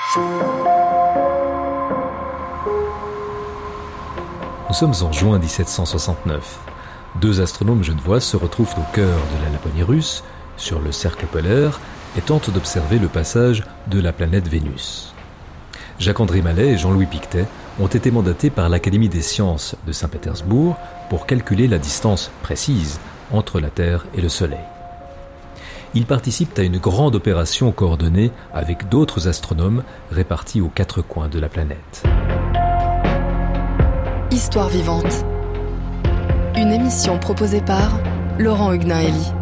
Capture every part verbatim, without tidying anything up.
Nous sommes en juin dix-sept cent soixante-neuf. Deux astronomes genevois se retrouvent au cœur de la Laponie russe, sur le cercle polaire, et tentent d'observer le passage de la planète Vénus. Jacques-André Mallet et Jean-Louis Pictet ont été mandatés par l'Académie des sciences de Saint-Pétersbourg pour calculer la distance précise entre la Terre et le Soleil. Ils participent à une grande opération coordonnée avec d'autres astronomes répartis aux quatre coins de la planète. Histoire vivante. Une émission proposée par Laurent Huguenin-Elie.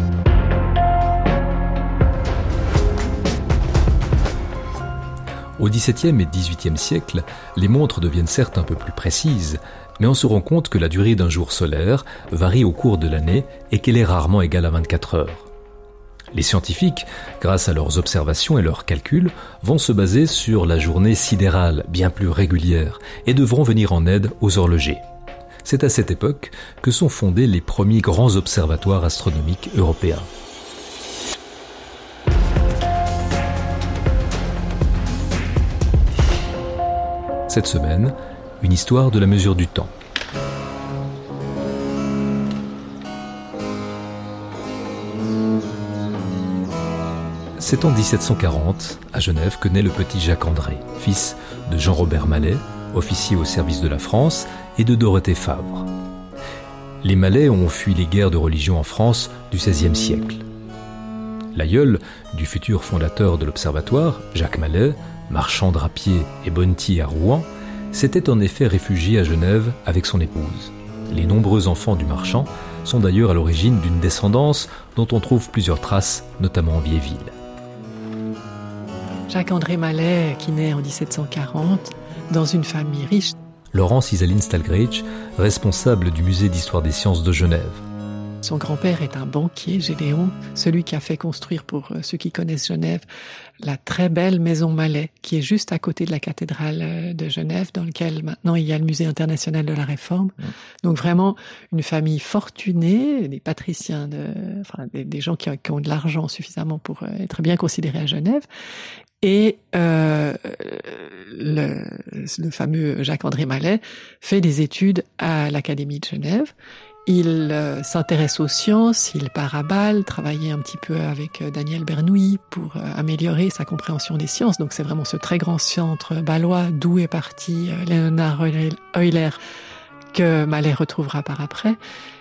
Au dix-septième et dix-huitième siècle, les montres deviennent certes un peu plus précises, mais on se rend compte que la durée d'un jour solaire varie au cours de l'année et qu'elle est rarement égale à vingt-quatre heures. Les scientifiques, grâce à leurs observations et leurs calculs, vont se baser sur la journée sidérale, bien plus régulière, et devront venir en aide aux horlogers. C'est à cette époque que sont fondés les premiers grands observatoires astronomiques européens. Cette semaine, une histoire de la mesure du temps. C'est en dix-sept cent quarante, à Genève, que naît le petit Jacques-André, fils de Jean-Robert Mallet, officier au service de la France, et de Dorothée Fabre. Les Mallet ont fui les guerres de religion en France du seizième siècle. L'aïeul du futur fondateur de l'observatoire, Jacques Mallet, marchand drapier et bonnetier à Rouen, s'était en effet réfugié à Genève avec son épouse. Les nombreux enfants du marchand sont d'ailleurs à l'origine d'une descendance dont on trouve plusieurs traces, notamment en Vieilleville. Jacques-André Mallet, qui naît en dix-sept cent quarante, dans une famille riche. Laurence Isaline Stalgrich, responsable du musée d'histoire des sciences de Genève. Son grand-père est un banquier, Gédéon, celui qui a fait construire, pour ceux qui connaissent Genève, la très belle maison Mallet, qui est juste à côté de la cathédrale de Genève, dans laquelle maintenant il y a le musée international de la Réforme. Mmh. Donc vraiment une famille fortunée, des patriciens, de, enfin des, des gens qui ont, qui ont de l'argent suffisamment pour être bien considérés à Genève. Et euh, le, le fameux Jacques-André Mallet fait des études à l'Académie de Genève. Il euh, s'intéresse aux sciences, il part à Bâle, travailler un petit peu avec euh, Daniel Bernoulli pour euh, améliorer sa compréhension des sciences. Donc c'est vraiment ce très grand centre bâlois d'où est parti euh, Leonhard Euler que Mallet retrouvera par après.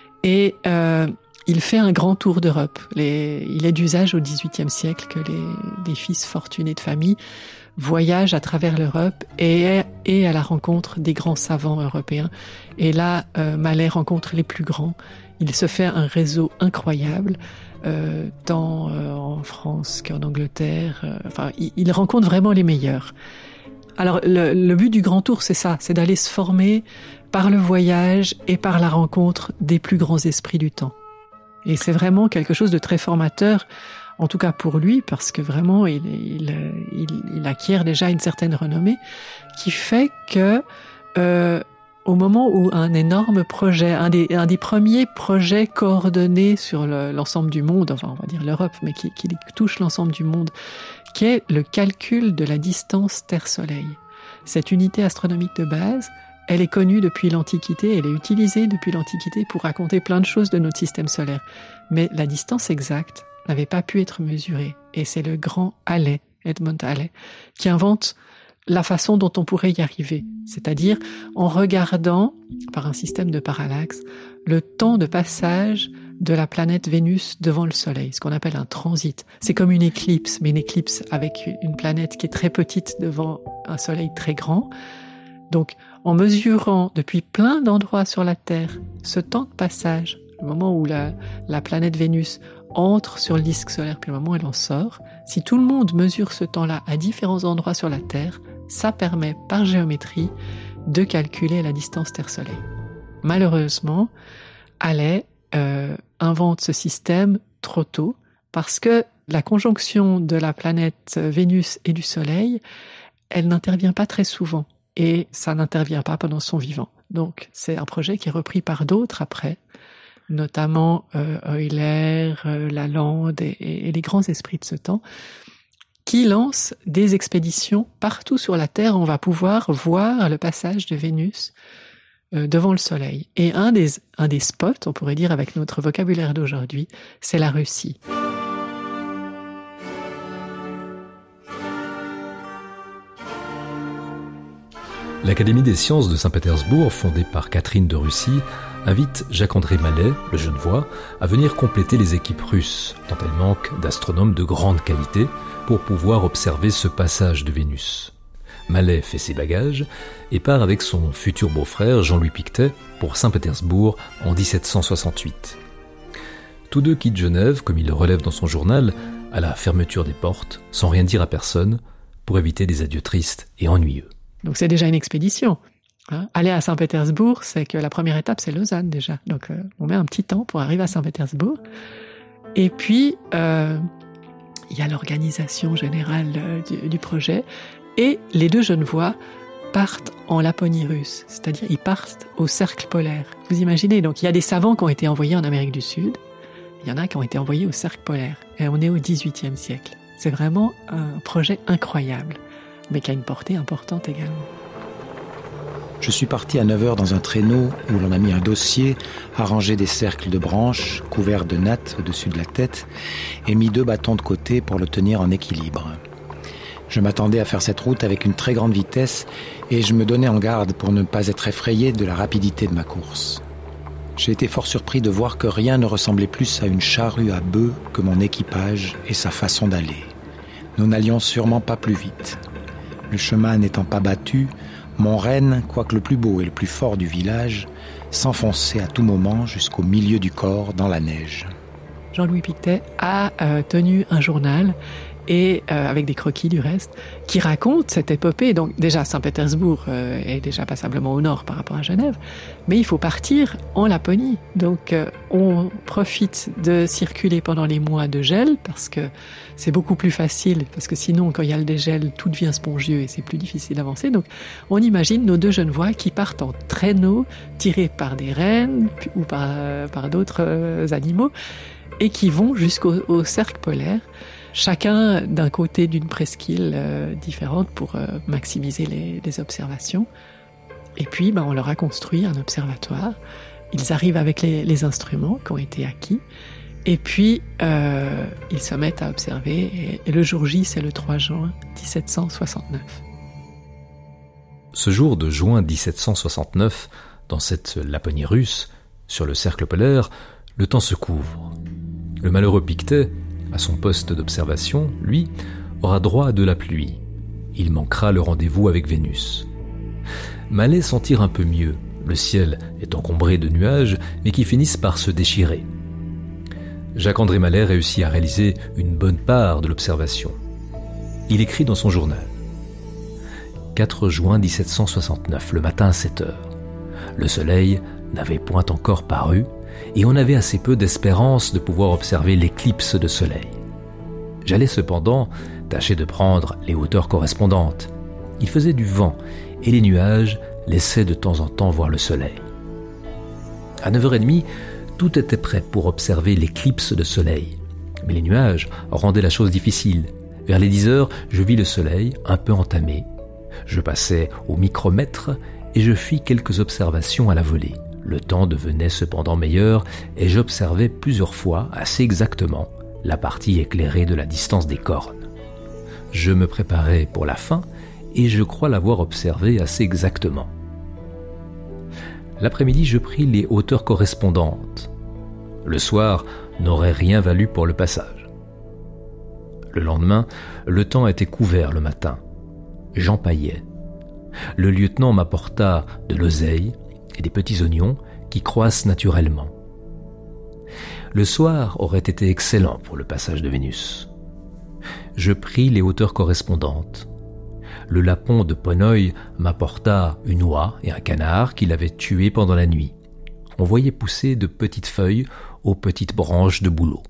Et euh, il fait un grand tour d'Europe. Les, il est d'usage au dix-huitième siècle que les, les fils fortunés de famille voyage à travers l'Europe et, et à la rencontre des grands savants européens. Et là, euh, Mallet rencontre les plus grands. Il se fait un réseau incroyable, euh, tant euh, en France qu'en Angleterre. Euh, enfin, il, il rencontre vraiment les meilleurs. Alors, le, le but du grand tour, c'est ça, c'est d'aller se former par le voyage et par la rencontre des plus grands esprits du temps. Et c'est vraiment quelque chose de très formateur, en tout cas pour lui, parce que vraiment, il, il, il, il acquiert déjà une certaine renommée, qui fait que, euh, au moment où un énorme projet, un des, un des premiers projets coordonnés sur le, l'ensemble du monde, enfin on va dire l'Europe, mais qui, qui touche l'ensemble du monde, qui est le calcul de la distance Terre-Soleil. Cette unité astronomique de base, elle est connue depuis l'Antiquité, elle est utilisée depuis l'Antiquité pour raconter plein de choses de notre système solaire. Mais la distance exacte n'avait pas pu être mesurée. Et c'est le grand Halley, Edmund Halley, qui invente la façon dont on pourrait y arriver. C'est-à-dire en regardant, par un système de parallaxe, le temps de passage de la planète Vénus devant le Soleil, ce qu'on appelle un transit. C'est comme une éclipse, mais une éclipse avec une planète qui est très petite devant un Soleil très grand. Donc, en mesurant depuis plein d'endroits sur la Terre ce temps de passage, le moment où la, la planète Vénus entre sur le disque solaire, puis le moment où elle en sort, si tout le monde mesure ce temps-là à différents endroits sur la Terre, ça permet, par géométrie, de calculer la distance Terre-Soleil. Malheureusement, Halley euh, invente ce système trop tôt, parce que la conjonction de la planète Vénus et du Soleil, elle n'intervient pas très souvent. Et ça n'intervient pas pendant son vivant. Donc, c'est un projet qui est repris par d'autres après, notamment euh, Euler, euh, Lalande et, et, et les grands esprits de ce temps, qui lance des expéditions partout sur la Terre. On va pouvoir voir le passage de Vénus euh, devant le Soleil. Et un des, un des spots, on pourrait dire avec notre vocabulaire d'aujourd'hui, c'est la Russie. L'Académie des sciences de Saint-Pétersbourg, fondée par Catherine de Russie, invite Jacques-André Mallet, le Genevois, à venir compléter les équipes russes, tant elles manquent d'astronomes de grande qualité pour pouvoir observer ce passage de Vénus. Mallet fait ses bagages et part avec son futur beau-frère Jean-Louis Pictet pour Saint-Pétersbourg en dix-sept cent soixante-huit. Tous deux quittent Genève, comme il le relève dans son journal, à la fermeture des portes, sans rien dire à personne, pour éviter des adieux tristes et ennuyeux. Donc c'est déjà une expédition. Hein. Aller à Saint-Pétersbourg, c'est que la première étape, c'est Lausanne déjà. Donc euh, on met un petit temps pour arriver à Saint-Pétersbourg. Et puis, euh, il y a l'organisation générale euh, du, du projet. Et les deux Genevois partent en Laponie russe. C'est-à-dire, ils partent au cercle polaire. Vous imaginez, donc il y a des savants qui ont été envoyés en Amérique du Sud. Il y en a qui ont été envoyés au cercle polaire. Et on est au dix-huitième siècle. C'est vraiment un projet incroyable, mais qui a une portée importante également. Je suis parti à neuf heures dans un traîneau où l'on a mis un dossier, arrangé des cercles de branches, couverts de nattes au-dessus de la tête, et mis deux bâtons de côté pour le tenir en équilibre. Je m'attendais à faire cette route avec une très grande vitesse et je me donnais en garde pour ne pas être effrayé de la rapidité de ma course. J'ai été fort surpris de voir que rien ne ressemblait plus à une charrue à bœufs que mon équipage et sa façon d'aller. Nous n'allions sûrement pas plus vite. Le chemin n'étant pas battu, mon renne, quoique le plus beau et le plus fort du village, s'enfonçait à tout moment jusqu'au milieu du corps dans la neige. Jean-Louis Pictet a euh, tenu un journal, et euh, avec des croquis du reste, qui raconte cette épopée. Donc déjà, Saint-Pétersbourg euh, est déjà passablement au nord par rapport à Genève, mais il faut partir en Laponie. Donc euh, on profite de circuler pendant les mois de gel, parce que c'est beaucoup plus facile, parce que sinon, quand il y a le dégel, tout devient spongieux et c'est plus difficile d'avancer. Donc on imagine nos deux Genevois qui partent en traîneau, tirés par des rennes ou par, euh, par d'autres euh, animaux, et qui vont jusqu'au au cercle polaire, chacun d'un côté d'une presqu'île euh, différente pour euh, maximiser les, les observations. Et puis, ben, on leur a construit un observatoire. Ils arrivent avec les, les instruments qui ont été acquis. Et puis, euh, ils se mettent à observer. Et, et le jour J, c'est le trois juin dix-sept cent soixante-neuf. Ce jour de juin dix-sept cent soixante-neuf, dans cette Laponie russe, sur le cercle polaire, le temps se couvre. Le malheureux Pictet, à son poste d'observation, lui, aura droit à de la pluie. Il manquera le rendez-vous avec Vénus. Mallet s'en tire un peu mieux. Le ciel est encombré de nuages, mais qui finissent par se déchirer. Jacques-André Mallet réussit à réaliser une bonne part de l'observation. Il écrit dans son journal. quatre juin dix-sept cent soixante-neuf, le matin à sept heures. Le soleil n'avait point encore paru, et on avait assez peu d'espérance de pouvoir observer l'éclipse de soleil. J'allais cependant tâcher de prendre les hauteurs correspondantes. Il faisait du vent, et les nuages laissaient de temps en temps voir le soleil. À neuf heures trente, tout était prêt pour observer l'éclipse de soleil. Mais les nuages rendaient la chose difficile. Vers les dix heures, je vis le soleil un peu entamé. Je passais au micromètre et je fis quelques observations à la volée. Le temps devenait cependant meilleur et j'observais plusieurs fois, assez exactement, la partie éclairée de la distance des cornes. Je me préparais pour la fin et je crois l'avoir observé assez exactement. L'après-midi, je pris les hauteurs correspondantes. Le soir n'aurait rien valu pour le passage. Le lendemain, le temps était couvert le matin. J'empaillais. Le lieutenant m'apporta de l'oseille et des petits oignons qui croissent naturellement. Le soir aurait été excellent pour le passage de Vénus. Je pris les hauteurs correspondantes. Le lapon de Ponnoy m'apporta une oie et un canard qu'il avait tués pendant la nuit. On voyait pousser de petites feuilles aux petites branches de bouleau.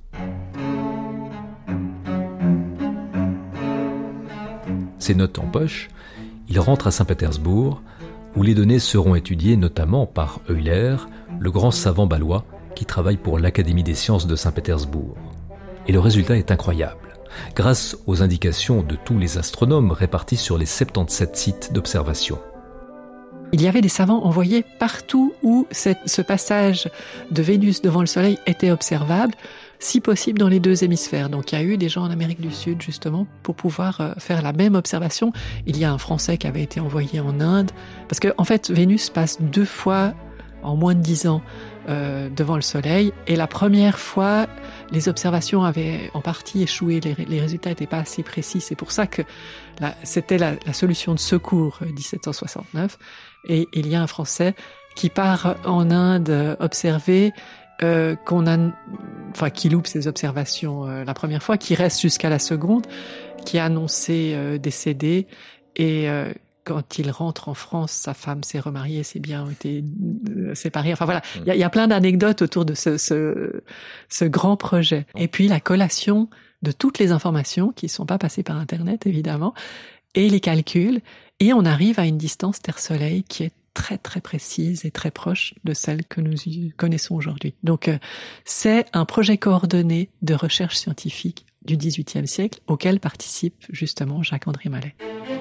Ses notes en poche, il rentre à Saint-Pétersbourg, où les données seront étudiées notamment par Euler, le grand savant bâlois qui travaille pour l'Académie des sciences de Saint-Pétersbourg. Et le résultat est incroyable. grâce aux indications de tous les astronomes répartis sur les soixante-dix-sept sites d'observation. Il y avait des savants envoyés partout où cette, ce passage de Vénus devant le Soleil était observable, si possible dans les deux hémisphères. Donc il y a eu des gens en Amérique du Sud justement pour pouvoir faire la même observation. Il y a un Français qui avait été envoyé en Inde, parce que en fait Vénus passe deux fois en moins de dix ans euh, devant le Soleil, et la première fois les observations avaient en partie échoué, les, les résultats n'étaient pas assez précis. C'est pour ça que la, c'était la, la solution de secours euh, dix-sept cent soixante-neuf, et il y a un Français qui part en Inde observer, euh, qu'on a, enfin qui loupe ses observations euh, la première fois, qui reste jusqu'à la seconde, qui a annoncé euh, décédé, et euh, quand il rentre en France, sa femme s'est remariée, ses biens ont été euh, séparés. Enfin voilà, il y a, y a plein d'anecdotes autour de ce, ce, ce grand projet. Et puis la collation de toutes les informations qui ne sont pas passées par Internet, évidemment, et les calculs. Et on arrive à une distance Terre-Soleil qui est très très précise et très proche de celle que nous connaissons aujourd'hui. Donc euh, c'est un projet coordonné de recherche scientifique du dix-huitième siècle auquel participe justement Jacques-André Mallet.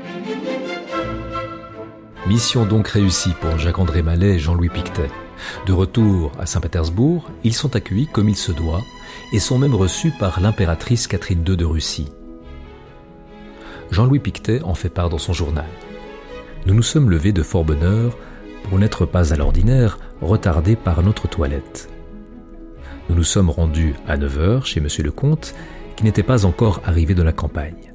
Mission donc réussie pour Jacques-André Mallet et Jean-Louis Pictet. De retour à Saint-Pétersbourg, ils sont accueillis comme il se doit et sont même reçus par l'impératrice Catherine deux de Russie. Jean-Louis Pictet en fait part dans son journal. Nous nous sommes levés de fort bonne heure pour n'être pas à l'ordinaire retardés par notre toilette. Nous nous sommes rendus à neuf heures chez Monsieur le Comte, qui n'était pas encore arrivé de la campagne.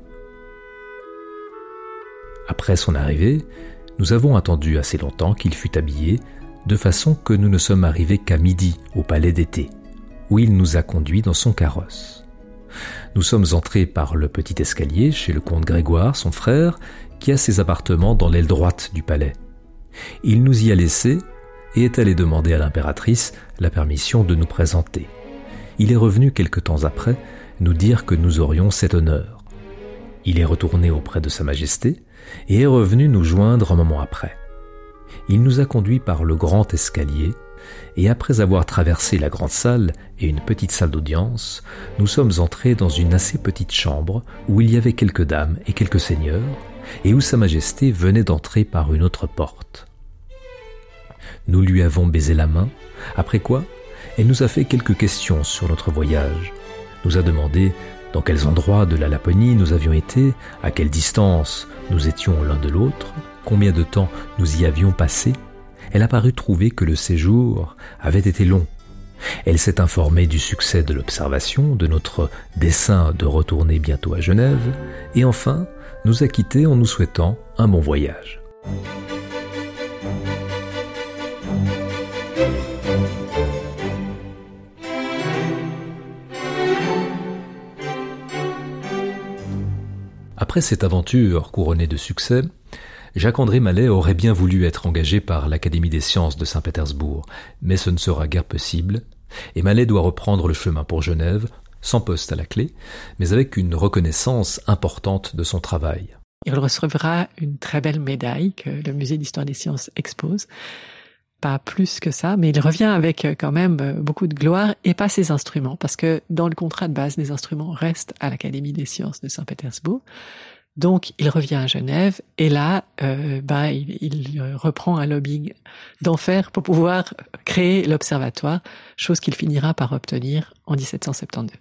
Après son arrivée, nous avons attendu assez longtemps qu'il fût habillé, de façon que nous ne sommes arrivés qu'à midi au palais d'été, où il nous a conduits dans son carrosse. Nous sommes entrés par le petit escalier chez le comte Grégoire, son frère, qui a ses appartements dans l'aile droite du palais. Il nous y a laissés et est allé demander à l'impératrice la permission de nous présenter. Il est revenu quelque temps après nous dire que nous aurions cet honneur. Il est retourné auprès de Sa Majesté et est revenu nous joindre un moment après. Il nous a conduits par le grand escalier et après avoir traversé la grande salle et une petite salle d'audience, nous sommes entrés dans une assez petite chambre où il y avait quelques dames et quelques seigneurs et où Sa Majesté venait d'entrer par une autre porte. Nous lui avons baisé la main, après quoi elle nous a fait quelques questions sur notre voyage, nous a demandé dans quels endroits de la Laponie nous avions été, à quelle distance nous étions l'un de l'autre, combien de temps nous y avions passé. Elle a paru trouver que le séjour avait été long. Elle s'est informée du succès de l'observation, de notre dessein de retourner bientôt à Genève, et enfin nous a quittés en nous souhaitant un bon voyage. Après cette aventure couronnée de succès, Jacques-André Mallet aurait bien voulu être engagé par l'Académie des sciences de Saint-Pétersbourg, mais ce ne sera guère possible, et Mallet doit reprendre le chemin pour Genève, sans poste à la clé, mais avec une reconnaissance importante de son travail. Il recevra une très belle médaille que le Musée d'Histoire des Sciences expose. Pas plus que ça, mais il revient avec quand même beaucoup de gloire et pas ses instruments, parce que dans le contrat de base, les instruments restent à l'Académie des sciences de Saint-Pétersbourg. Donc, il revient à Genève et là, euh, ben, il, il reprend un lobbying d'enfer pour pouvoir créer l'observatoire, chose qu'il finira par obtenir en dix-sept cent soixante-douze.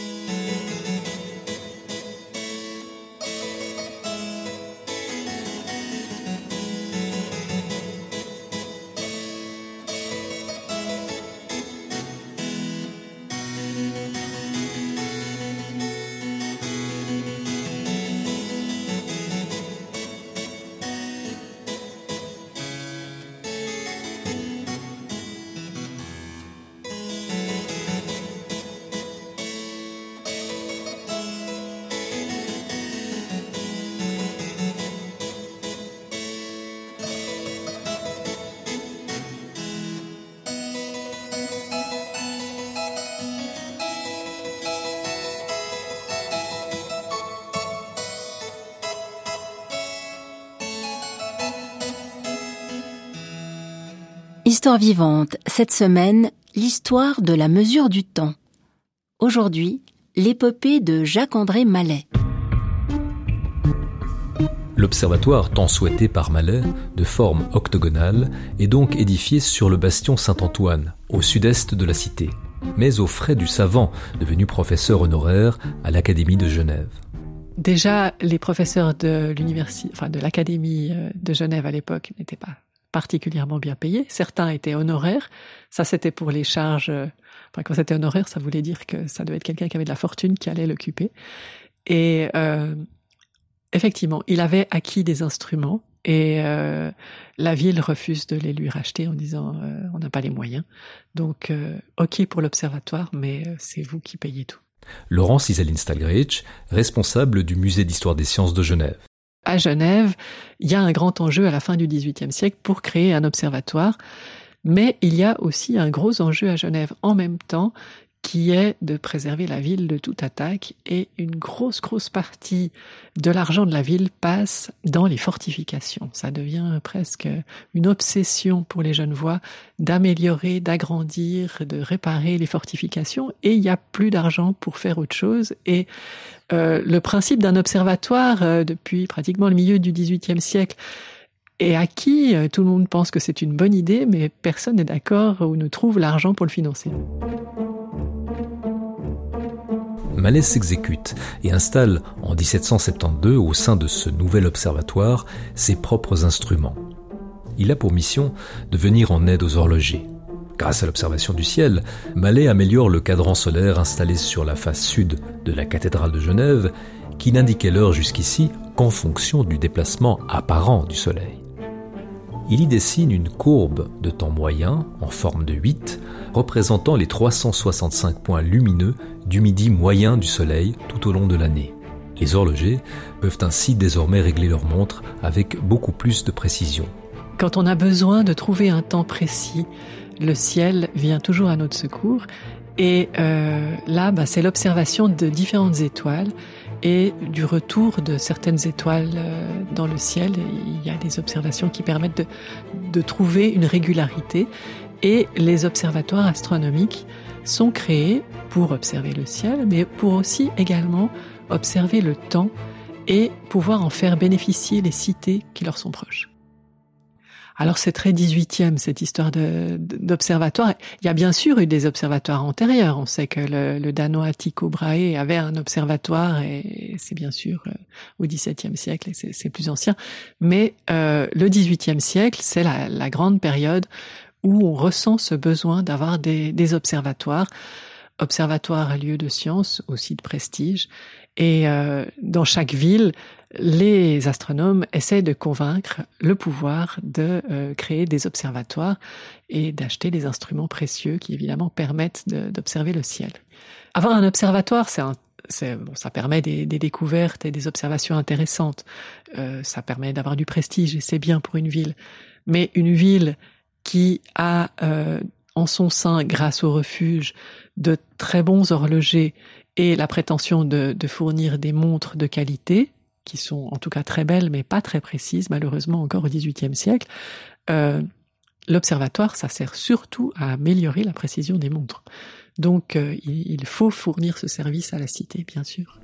Histoire vivante, cette semaine, l'histoire de la mesure du temps. Aujourd'hui, l'épopée de Jacques-André Mallet. L'observatoire tant souhaité par Mallet, de forme octogonale, est donc édifié sur le bastion Saint-Antoine, au sud-est de la cité, mais aux frais du savant, devenu professeur honoraire à l'Académie de Genève. Déjà, les professeurs de l'université, enfin de l'Académie de Genève à l'époque n'étaient pas particulièrement bien payés. Certains étaient honoraires. Ça, c'était pour les charges. Enfin, quand c'était honoraire, ça voulait dire que ça devait être quelqu'un qui avait de la fortune qui allait l'occuper. Et euh, effectivement, il avait acquis des instruments et euh, la ville refuse de les lui racheter en disant euh, on n'a pas les moyens. Donc, euh, ok pour l'observatoire, mais euh, c'est vous qui payez tout. Laurence Isaline-Stalgrich, responsable du Musée d'histoire des sciences de Genève. À Genève, il y a un grand enjeu à la fin du dix-huitième siècle pour créer un observatoire, mais il y a aussi un gros enjeu à Genève en même temps qui est de préserver la ville de toute attaque, et une grosse, grosse partie de l'argent de la ville passe dans les fortifications. Ça devient presque une obsession pour les Genevois d'améliorer, d'agrandir, de réparer les fortifications, et il n'y a plus d'argent pour faire autre chose. Et euh, le principe d'un observatoire, euh, depuis pratiquement le milieu du dix-huitième siècle, est acquis. Tout le monde pense que c'est une bonne idée, mais personne n'est d'accord ou ne trouve l'argent pour le financer. Mallet s'exécute et installe en dix-sept cent soixante-douze au sein de ce nouvel observatoire ses propres instruments. Il a pour mission de venir en aide aux horlogers. Grâce à l'observation du ciel, Mallet améliore le cadran solaire installé sur la face sud de la cathédrale de Genève, qui n'indiquait l'heure jusqu'ici qu'en fonction du déplacement apparent du soleil. Il y dessine une courbe de temps moyen en forme de huit, représentant les trois cent soixante-cinq points lumineux du midi moyen du soleil tout au long de l'année. Les horlogers peuvent ainsi désormais régler leur montre avec beaucoup plus de précision. Quand on a besoin de trouver un temps précis, le ciel vient toujours à notre secours. Et euh, là, bah, c'est l'observation de différentes étoiles et du retour de certaines étoiles euh, dans le ciel. Il y a des observations qui permettent de, de trouver une régularité. Et les observatoires astronomiques sont créés pour observer le ciel, mais pour aussi également observer le temps et pouvoir en faire bénéficier les cités qui leur sont proches. Alors c'est très dix-huitième, cette histoire de, de, d'observatoire. Il y a bien sûr eu des observatoires antérieurs. On sait que le, le Danois Tycho Brahe avait un observatoire, et c'est bien sûr euh, au dix-septième siècle, et c'est, c'est plus ancien. Mais euh, le dix-huitième siècle, c'est la, la grande période où on ressent ce besoin d'avoir des, des observatoires. Observatoires, lieux de science, aussi de prestige. Et euh, dans chaque ville, les astronomes essaient de convaincre le pouvoir de euh, créer des observatoires et d'acheter des instruments précieux qui évidemment permettent de, d'observer le ciel. Avoir un observatoire, c'est un C'est, bon, ça permet des, des découvertes et des observations intéressantes. Euh, ça permet d'avoir du prestige et c'est bien pour une ville. Mais une ville qui a euh, en son sein, grâce au refuge, de très bons horlogers et la prétention de, de fournir des montres de qualité, qui sont en tout cas très belles, mais pas très précises, malheureusement encore au dix-huitième siècle, euh, l'observatoire, ça sert surtout à améliorer la précision des montres. Donc, euh, il, il faut fournir ce service à la cité, bien sûr.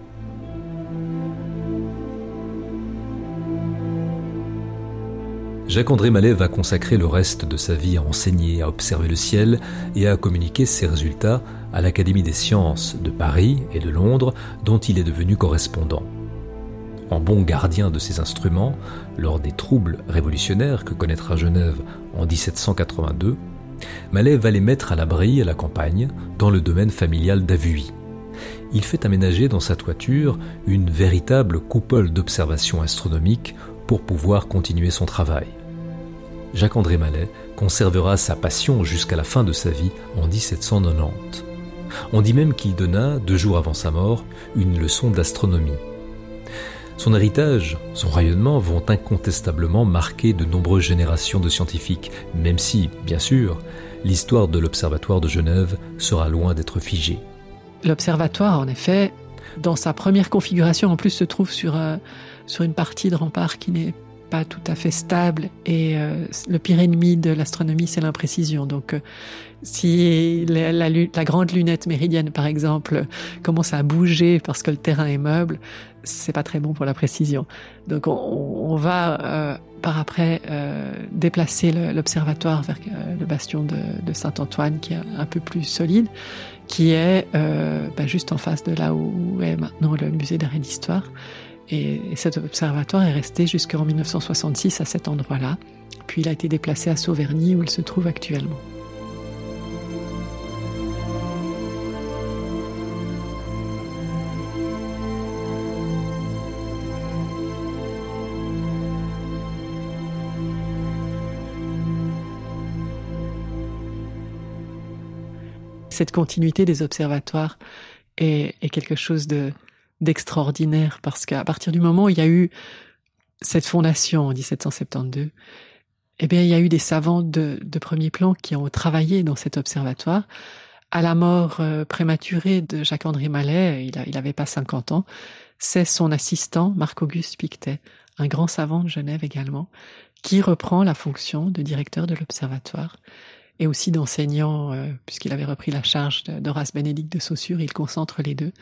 Jacques-André Mallet va consacrer le reste de sa vie à enseigner, à observer le ciel et à communiquer ses résultats à l'Académie des sciences de Paris et de Londres, dont il est devenu correspondant. En bon gardien de ses instruments, lors des troubles révolutionnaires que connaîtra Genève en dix-sept cent quatre-vingt-deux, Mallet va les mettre à l'abri à la campagne, dans le domaine familial d'Avuy. Il fait aménager dans sa toiture une véritable coupole d'observation astronomique pour pouvoir continuer son travail. Jacques-André Mallet conservera sa passion jusqu'à la fin de sa vie en dix-sept cent quatre-vingt-dix. On dit même qu'il donna, deux jours avant sa mort, une leçon d'astronomie. Son héritage, son rayonnement vont incontestablement marquer de nombreuses générations de scientifiques, même si, bien sûr, l'histoire de l'Observatoire de Genève sera loin d'être figée. L'observatoire, en effet, dans sa première configuration, en plus se trouve sur, euh, sur une partie de rempart qui n'est pas tout à fait stable et euh, le pire ennemi de l'astronomie, c'est l'imprécision. Donc, euh, si la, la, la grande lunette méridienne, par exemple, commence à bouger parce que le terrain est meuble, c'est pas très bon pour la précision. Donc, on, on va euh, par après euh, déplacer le, l'observatoire vers euh, le bastion de, de Saint-Antoine, qui est un peu plus solide, qui est euh, bah, juste en face de là où est maintenant le musée d'art et d'histoire. Et, et cet observatoire est resté jusqu'en dix-neuf cent soixante-six à cet endroit-là. Puis il a été déplacé à Sauverny, où il se trouve actuellement. Cette continuité des observatoires est, est quelque chose de, d'extraordinaire, parce qu'à partir du moment où il y a eu cette fondation en dix-sept cent soixante-douze, eh bien, il y a eu des savants de, de premier plan qui ont travaillé dans cet observatoire. À la mort euh, prématurée de Jacques-André Mallet, il, a, il avait pas cinquante ans, c'est son assistant, Marc-Auguste Pictet, un grand savant de Genève également, qui reprend la fonction de directeur de l'observatoire et aussi d'enseignant, euh, puisqu'il avait repris la charge d'Horace Bénédicte de Saussure, il concentre les deux.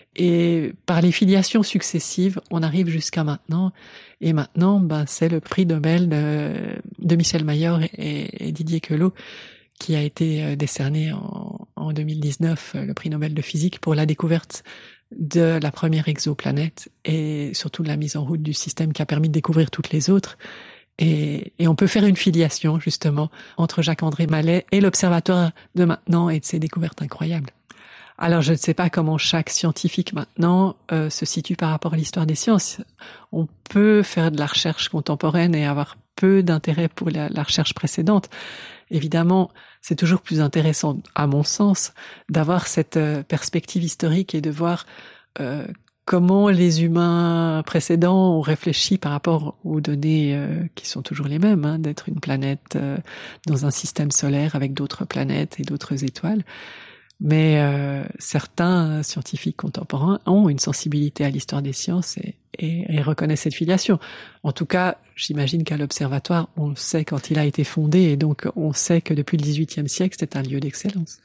Et par les filiations successives, on arrive jusqu'à maintenant. Et maintenant, ben, c'est le prix Nobel de, de Michel Mayor et, et Didier Queloz qui a été décerné en, en deux mille dix-neuf, le prix Nobel de physique pour la découverte de la première exoplanète et surtout de la mise en route du système qui a permis de découvrir toutes les autres. Et, et on peut faire une filiation, justement, entre Jacques-André Mallet et l'observatoire de maintenant et de ses découvertes incroyables. Alors, je ne sais pas comment chaque scientifique maintenant euh, se situe par rapport à l'histoire des sciences. On peut faire de la recherche contemporaine et avoir peu d'intérêt pour la, la recherche précédente. Évidemment, c'est toujours plus intéressant, à mon sens, d'avoir cette euh, perspective historique et de voir euh, comment les humains précédents ont réfléchi par rapport aux données euh, qui sont toujours les mêmes, hein, d'être une planète euh, dans un système solaire avec d'autres planètes et d'autres étoiles. Mais euh, certains scientifiques contemporains ont une sensibilité à l'histoire des sciences et, et, et reconnaissent cette filiation. En tout cas, j'imagine qu'à l'Observatoire, on sait quand il a été fondé et donc on sait que depuis le dix-huitième siècle, c'est un lieu d'excellence.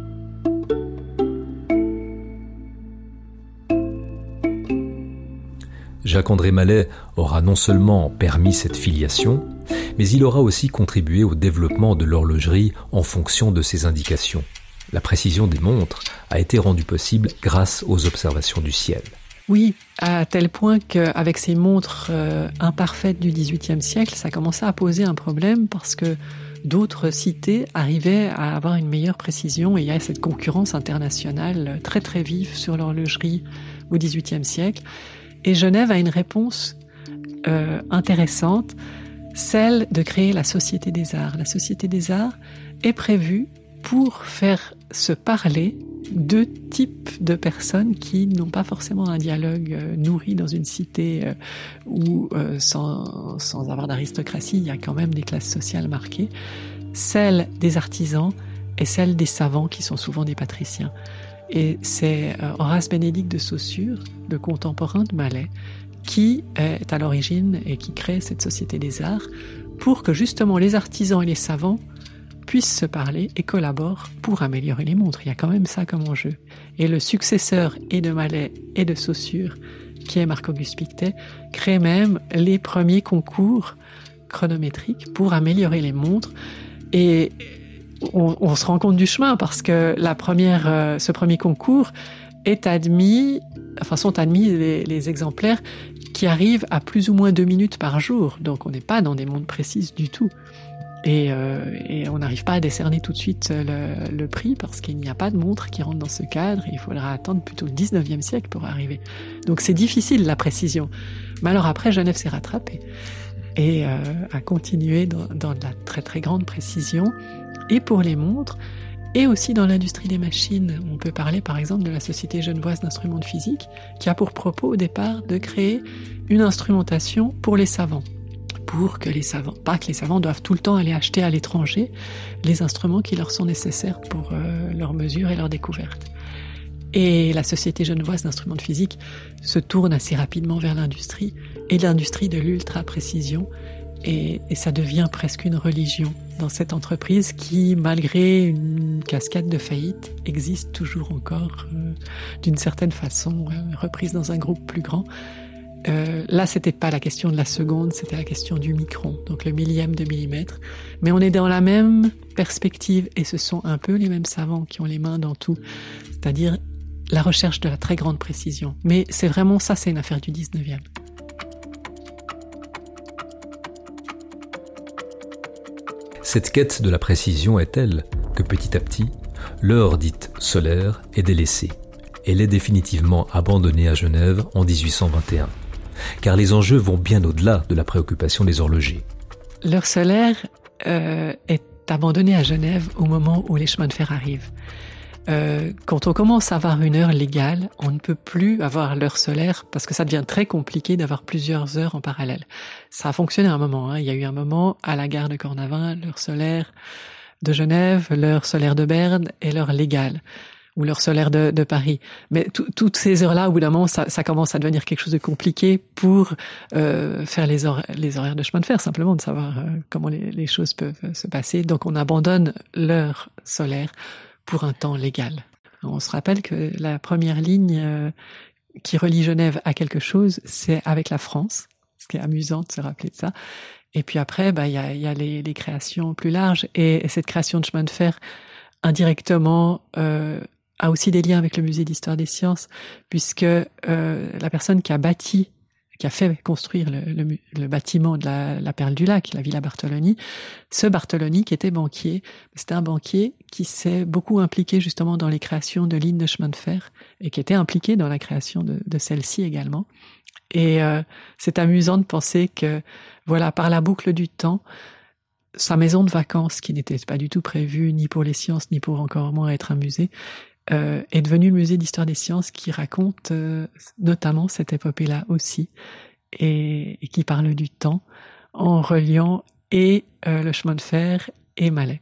Jacques-André Mallet aura non seulement permis cette filiation, mais il aura aussi contribué au développement de l'horlogerie en fonction de ses indications. La précision des montres a été rendue possible grâce aux observations du ciel. Oui, à tel point qu'avec ces montres euh, imparfaites du dix-huitième siècle, ça commençait à poser un problème parce que d'autres cités arrivaient à avoir une meilleure précision et il y a cette concurrence internationale très très vive sur l'horlogerie au dix-huitième siècle. Et Genève a une réponse euh, intéressante, celle de créer la Société des Arts. La Société des Arts est prévue pour faire se parler deux types de personnes qui n'ont pas forcément un dialogue euh, nourri dans une cité euh, où, euh, sans, sans avoir d'aristocratie, il y a quand même des classes sociales marquées, celle des artisans et celle des savants qui sont souvent des patriciens. Et c'est euh, Horace Bénédicte de Saussure, le contemporain de Mallet, qui est à l'origine et qui crée cette Société des Arts pour que justement les artisans et les savants puissent se parler et collaborent pour améliorer les montres. Il y a quand même ça comme enjeu. Et le successeur et de Mallet et de Saussure, qui est Marc-Auguste Pictet, crée même les premiers concours chronométriques pour améliorer les montres. Et on, on se rend compte du chemin parce que la première, euh, ce premier concours est admis, enfin sont admis les, les exemplaires qui arrivent à plus ou moins deux minutes par jour. Donc on n'est pas dans des montres précises du tout. Et, euh, et on n'arrive pas à décerner tout de suite le, le prix parce qu'il n'y a pas de montre qui rentre dans ce cadre. Il faudra attendre plutôt le dix-neuvième siècle pour arriver. Donc c'est difficile la précision. Mais alors après, Genève s'est rattrapée et euh, a continué dans, dans de la très très grande précision et pour les montres et aussi dans l'industrie des machines. On peut parler par exemple de la Société genevoise d'instruments de physique qui a pour propos au départ de créer une instrumentation pour les savants. Pour que les savants, pas que les savants doivent tout le temps aller acheter à l'étranger les instruments qui leur sont nécessaires pour euh, leurs mesures et leurs découvertes. Et la Société genevoise d'instruments de physique se tourne assez rapidement vers l'industrie et l'industrie de l'ultra-précision. Et, et ça devient presque une religion dans cette entreprise qui, malgré une cascade de faillites, existe toujours encore euh, d'une certaine façon, euh, reprise dans un groupe plus grand. Euh, là, c'était pas la question de la seconde, c'était la question du micron, donc le millième de millimètre. Mais on est dans la même perspective et ce sont un peu les mêmes savants qui ont les mains dans tout, c'est-à-dire la recherche de la très grande précision. Mais c'est vraiment ça, c'est une affaire du dix-neuvième. Cette quête de la précision est telle que petit à petit, l'heure dite solaire est délaissée. Elle est définitivement abandonnée à Genève en dix-huit cent vingt et un. Car les enjeux vont bien au-delà de la préoccupation des horlogers. L'heure solaire euh, est abandonnée à Genève au moment où les chemins de fer arrivent. Euh, quand on commence à avoir une heure légale, on ne peut plus avoir l'heure solaire parce que ça devient très compliqué d'avoir plusieurs heures en parallèle. Ça a fonctionné un moment, hein. Il y a eu un moment à la gare de Cornavin, l'heure solaire de Genève, l'heure solaire de Berne et l'heure légale, ou l'heure solaire de, de Paris. Mais toutes ces heures-là, au bout d'un moment, ça, ça commence à devenir quelque chose de compliqué pour euh, faire les, hor- les horaires de chemin de fer, simplement de savoir euh, comment les, les choses peuvent se passer. Donc on abandonne l'heure solaire pour un temps légal. On se rappelle que la première ligne euh, qui relie Genève à quelque chose, c'est avec la France, ce qui est amusant de se rappeler de ça. Et puis après, bah, y a, y a les, les créations plus larges, et, et cette création de chemin de fer, indirectement, euh, a aussi des liens avec le musée d'histoire des sciences, puisque euh, la personne qui a bâti, qui a fait construire le, le, le bâtiment de la, la Perle du Lac, la Villa Bartoloni, ce Bartoloni qui était banquier, c'était un banquier qui s'est beaucoup impliqué justement dans les créations de lignes de chemin de fer et qui était impliqué dans la création de, de celle-ci également. Et euh, c'est amusant de penser que, voilà, par la boucle du temps, sa maison de vacances, qui n'était pas du tout prévue ni pour les sciences, ni pour encore moins être un musée, euh, est devenu le musée d'histoire des sciences qui raconte euh, notamment cette épopée-là aussi, et, et qui parle du temps en reliant et euh, le chemin de fer et Mallet.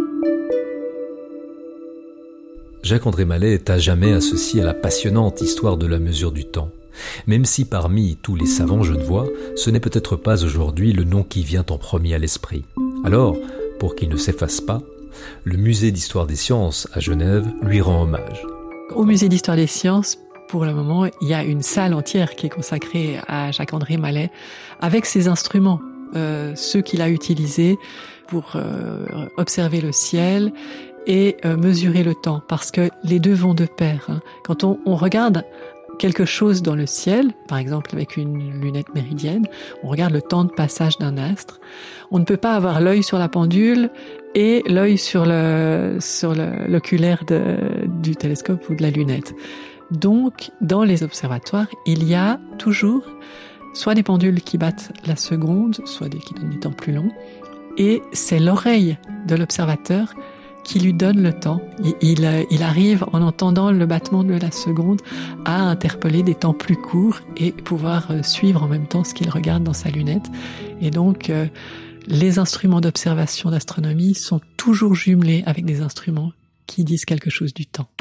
Jacques-André Mallet est à jamais associé à la passionnante histoire de la mesure du temps. Même si parmi tous les savants genevois, ce n'est peut-être pas aujourd'hui le nom qui vient en premier à l'esprit. Alors, pour qu'il ne s'efface pas, le musée d'histoire des sciences à Genève lui rend hommage. Au musée d'histoire des sciences, pour le moment, il y a une salle entière qui est consacrée à Jacques-André Mallet, avec ses instruments, euh, ceux qu'il a utilisés pour euh, observer le ciel et euh, mesurer le temps, parce que les deux vont de pair. Hein. Quand on, on regarde quelque chose dans le ciel, par exemple avec une lunette méridienne, on regarde le temps de passage d'un astre, on ne peut pas avoir l'œil sur la pendule et l'œil sur le sur le, l'oculaire de, du télescope ou de la lunette. Donc, dans les observatoires, il y a toujours soit des pendules qui battent la seconde, soit des qui donnent des temps plus longs, et c'est l'oreille de l'observateur qui lui donne le temps. Il, il, il arrive, en entendant le battement de la seconde, à interpeller des temps plus courts et pouvoir suivre en même temps ce qu'il regarde dans sa lunette. Et donc, euh, les instruments d'observation d'astronomie sont toujours jumelés avec des instruments qui disent quelque chose du temps.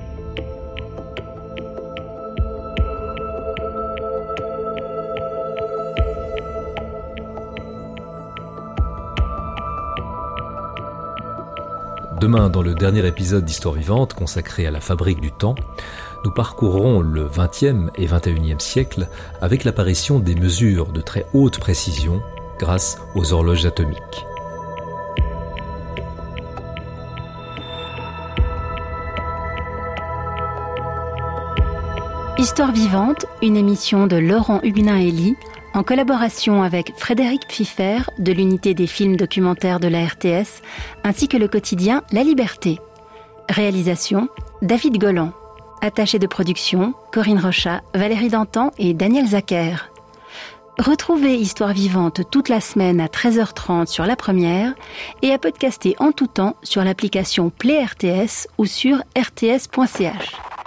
Demain, dans le dernier épisode d'Histoire vivante consacré à la fabrique du temps, nous parcourrons le vingtième et vingt et unième siècle avec l'apparition des mesures de très haute précision grâce aux horloges atomiques. Histoire vivante, une émission de Laurent Huguenin-Elie, en collaboration avec Frédéric Pfiffer de l'unité des films documentaires de la R T S, ainsi que le quotidien La Liberté. Réalisation, David Golan. Attaché de production, Corinne Rochat, Valérie Dantan et Daniel Zacher. Retrouvez Histoire vivante toute la semaine à treize heures trente sur La Première et à podcaster en tout temps sur l'application Play R T S ou sur r t s point c h.